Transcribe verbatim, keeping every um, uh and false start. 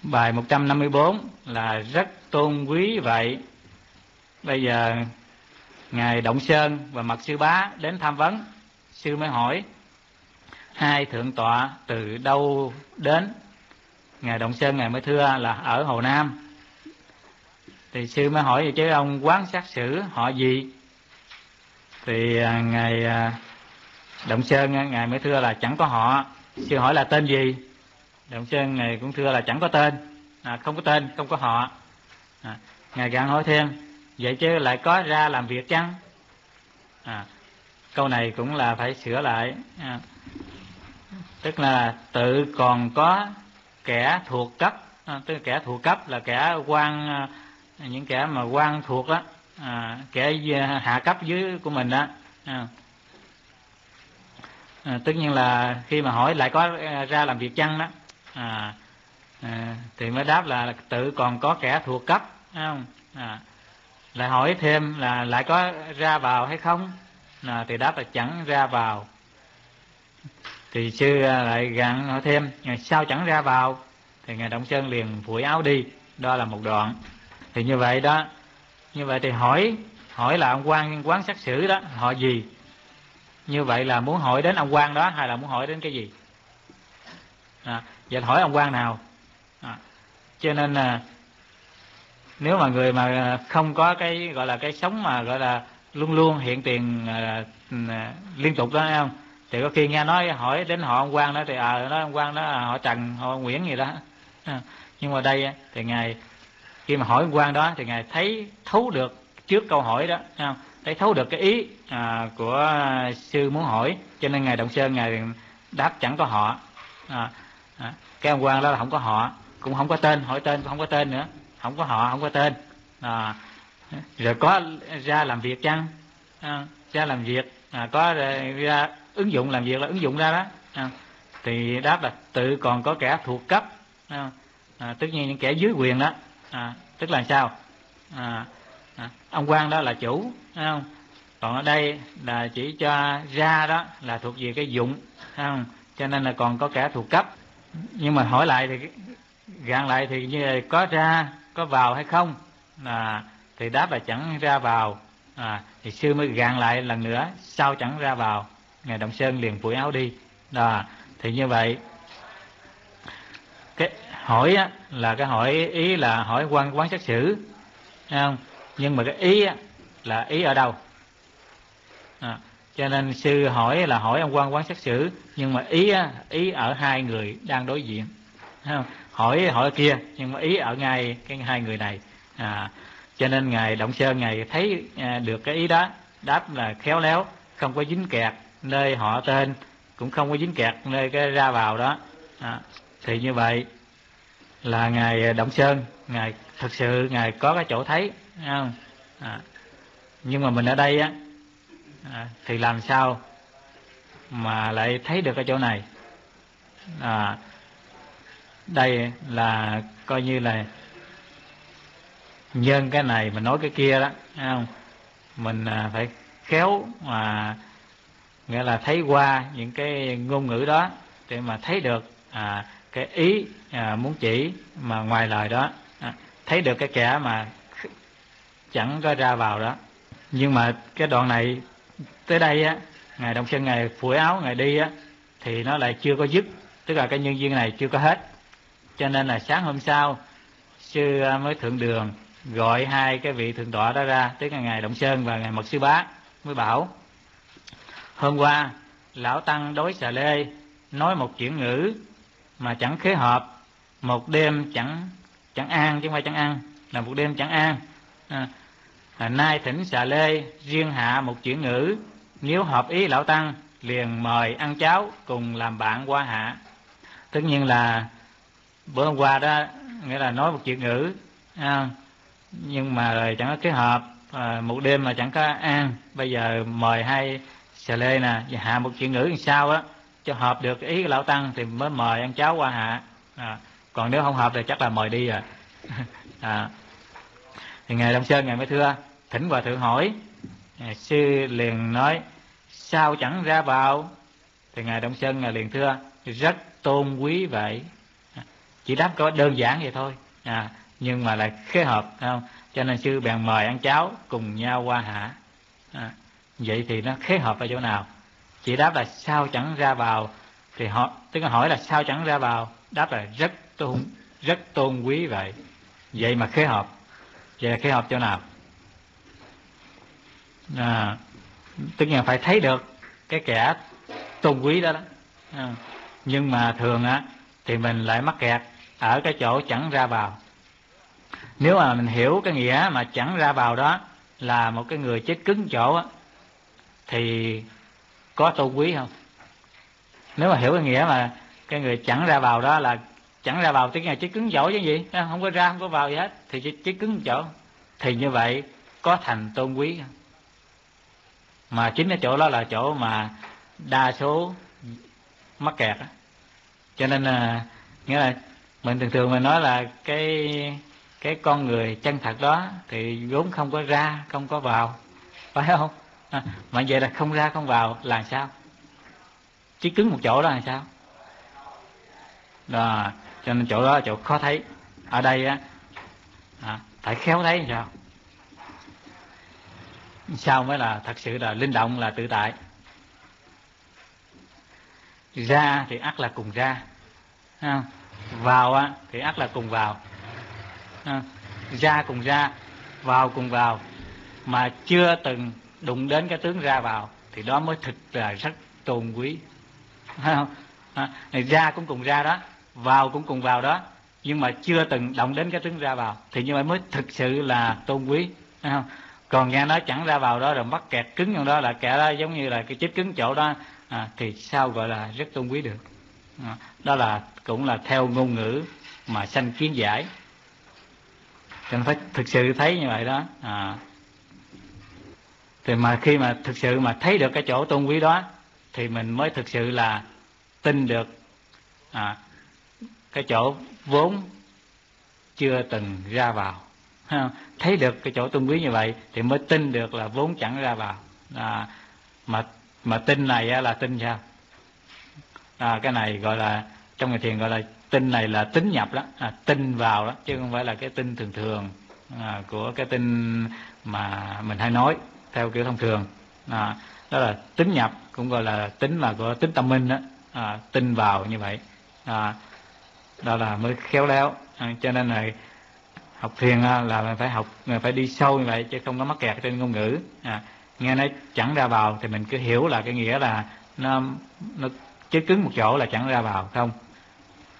Bài một trăm năm mươi bốn là rất tôn quý vậy. Bây giờ Ngài Động Sơn và Mật Sư Bá đến tham vấn. Sư mới hỏi: hai thượng tọa từ đâu đến? Ngài Động Sơn Ngài mới thưa là ở Hồ Nam. Thì sư mới hỏi: chứ ông quán sát sử họ gì? Thì Ngài Động Sơn Ngài mới thưa là chẳng có họ. Sư hỏi là tên gì? Động Sơn Ngài cũng thưa là chẳng có tên, à, không có tên, không có họ. à, Ngài gạn hỏi thêm: vậy chứ lại có ra làm việc chăng? à, Câu này cũng là phải sửa lại. à, Tức là tự còn có kẻ thuộc cấp, à, tức là kẻ thuộc cấp là kẻ quan, à, những kẻ mà quan thuộc đó, à, kẻ hạ cấp dưới của mình đó. à, à, Tất nhiên là khi mà hỏi lại có ra làm việc chăng đó, à, à, thì mới đáp là tự còn có kẻ thuộc cấp, thấy không? À, lại hỏi thêm là lại có ra vào hay không? À, thì đáp là chẳng ra vào. Thì sư lại gạn hỏi thêm: sao chẳng ra vào? Thì Ngài Động Sơn liền phủi áo đi. Đó là một đoạn. Thì như vậy đó, như vậy thì hỏi hỏi là ông quan quán sát sử đó họ gì? Như vậy là muốn hỏi đến ông quan đó hay là muốn hỏi đến cái gì? À, vậy hỏi ông quan nào? À, cho nên là nếu mà người mà không có cái gọi là cái sống mà gọi là luôn luôn hiện tiền à, à, liên tục đó, thấy không? Thì có khi nghe nói hỏi đến họ ông quan đó thì à nói ông quan đó là họ Trần, họ Nguyễn gì đó. À, nhưng mà đây thì ngài khi mà hỏi ông quan đó thì ngài thấy thấu được trước câu hỏi đó, thấy không? Thấy thấu được cái ý à, của sư muốn hỏi, cho nên ngài Động Sơn ngài đáp chẳng có họ. À, à, cái ông quan đó là không có họ, cũng không có tên, hỏi tên cũng không có tên nữa, không có họ, không có tên. À, rồi có ra làm việc chăng? À, ra làm việc, à, có ra ứng dụng làm việc là ứng dụng ra đó. À, thì đáp là tự còn có kẻ thuộc cấp. À, à, tất nhiên những kẻ dưới quyền đó. À, tức là sao? À, à, ông quan đó là chủ, thấy không? Còn ở đây là chỉ cho ra đó là thuộc về cái dụng, thấy không? Cho nên là còn có kẻ thuộc cấp. Nhưng mà hỏi lại thì gạn lại thì như là có ra có vào hay không? À, thì đáp là chẳng ra vào. À, thì sư mới gạn lại lần nữa: sao chẳng ra vào? Ngài Động Sơn liền phủi áo đi. Đó, thì như vậy cái hỏi á, là cái hỏi ý là hỏi quan quán xét xử, thấy không? Nhưng mà cái ý á, là ý ở đâu? À, cho nên sư hỏi là hỏi ông quan quán xét xử, nhưng mà ý á, ý ở hai người đang đối diện, thấy không? Hỏi hỏi kia nhưng mà ý ở ngay cái hai người này. À, cho nên ngài Động Sơn ngài thấy à, được cái ý đó, đáp là khéo léo, không có dính kẹt nơi họ tên, cũng không có dính kẹt nơi cái ra vào đó. À, thì như vậy là ngài Động Sơn ngài thực sự ngài có cái chỗ thấy, thấy không? À, nhưng mà mình ở đây á, à, thì làm sao mà lại thấy được cái chỗ này? À, đây là coi như là nhân cái này mà nói cái kia đó, thấy không? Mình à, phải khéo mà nghĩa là thấy qua những cái ngôn ngữ đó để mà thấy được à, cái ý à, muốn chỉ mà ngoài lời đó, à, thấy được cái kẻ mà chẳng có ra vào đó. Nhưng mà cái đoạn này tới đây á, ngài Động Sơn ngài phủi áo ngài đi á, thì nó lại chưa có dứt, tức là cái nhân duyên này chưa có hết. Cho nên là sáng hôm sau sư mới thượng đường gọi hai cái vị thượng tọa đó ra, tức là ngài Động Sơn và ngài Mật Sư Bá, mới bảo: hôm qua lão tăng đối xà lê nói một chuyện ngữ mà chẳng khế hợp, một đêm chẳng chẳng an, chứ không phải chẳng ăn, là một đêm chẳng an. À, à, nay thỉnh xà lê riêng hạ một chuyện ngữ, nếu hợp ý lão tăng liền mời ăn cháo cùng làm bạn qua hạ. Tất nhiên là bữa hôm qua đó nghĩa là nói một chuyện ngữ, à, nhưng mà rồi chẳng có kế hợp, à, một đêm mà chẳng có an. Bây giờ mời hai xà lê nè hạ một chuyện ngữ làm sao á cho hợp được ý của lão tăng thì mới mời ăn cháo qua hạ. À, còn nếu không hợp thì chắc là mời đi rồi. À, thì ngài Long Sơn ngài mới thưa thỉnh hòa thượng hỏi. À, sư liền nói: sao chẳng ra vào? Thì ngài Đông Sơn ngài liền thưa: rất tôn quý vậy. chỉ đáp có đơn giản vậy thôi, à, nhưng mà lại khế hợp, không? Cho nên sư bèn mời ăn cháo cùng nhau qua hạ. À, vậy thì nó khế hợp ở chỗ nào? Chỉ đáp là sao chẳng ra vào, thì họ tức là hỏi là sao chẳng ra vào, đáp là rất tôn rất tôn quý vậy. Vậy mà khế hợp, vậy là khế hợp chỗ nào? À, tức là phải thấy được cái kẻ tôn quý đó đó. À, nhưng mà thường á thì mình lại mắc kẹt ở cái chỗ chẳng ra vào. Nếu mà mình hiểu cái nghĩa mà chẳng ra vào đó là một cái người chết cứng chỗ á, thì có tôn quý không? Nếu mà hiểu cái nghĩa mà cái người chẳng ra vào đó là chẳng ra vào, tiếng là chết cứng chỗ chứ gì, không có ra không có vào gì hết, thì chết, chết cứng chỗ, thì như vậy có thành tôn quý không? Mà chính cái chỗ đó là chỗ mà đa số mắc kẹt á. Cho nên là nghĩa là mình thường thường mình nói là cái cái con người chân thật đó thì vốn không có ra không có vào, phải không? À, mà vậy là không ra không vào là sao? Chí cứng một chỗ đó là sao? Đó, cho nên chỗ đó là chỗ khó thấy. Ở đây á, à, phải khéo thấy làm sao? Sao mới là thật sự là linh động, là tự tại? Ra thì ắt là cùng ra, không? Vào á thì ắt là cùng vào, không? Ra cùng ra, vào cùng vào, mà chưa từng đụng đến cái tướng ra vào thì đó mới thực là rất tôn quý, phải không? À, ra cũng cùng ra đó, vào cũng cùng vào đó, nhưng mà chưa từng động đến cái tướng ra vào thì như vậy mới thực sự là tôn quý, phải không? Còn nghe nói chẳng ra vào đó rồi mắc kẹt cứng trong đó, là kẻ đó giống như là cái chết cứng chỗ đó, à, thì sao gọi là rất tôn quý được? À, đó là cũng là theo ngôn ngữ mà sanh kiến giải, cho nên phải thực sự thấy như vậy đó. À, thì mà khi mà thực sự mà thấy được cái chỗ tôn quý đó thì mình mới thực sự là tin được, à, cái chỗ vốn chưa từng ra vào. Thấy được cái chỗ tôn quý như vậy thì mới tin được là vốn chẳng ra vào. À, mà mà tin này là tin sao? À, cái này gọi là trong người thiền gọi là tin này là tín nhập đó, à, tin vào đó, chứ không phải là cái tin thường thường, à, của cái tin mà mình hay nói theo kiểu thông thường. À, đó là tín nhập, cũng gọi là tính là của tính tâm minh đó, à, tin vào như vậy. À, đó là mới khéo léo. À, cho nên là học thiền là mình phải học, mình phải đi sâu như vậy chứ không có mắc kẹt trên ngôn ngữ. À, nghe nói chẳng ra vào thì mình cứ hiểu là cái nghĩa là nó nó chết cứng một chỗ là chẳng ra vào, không?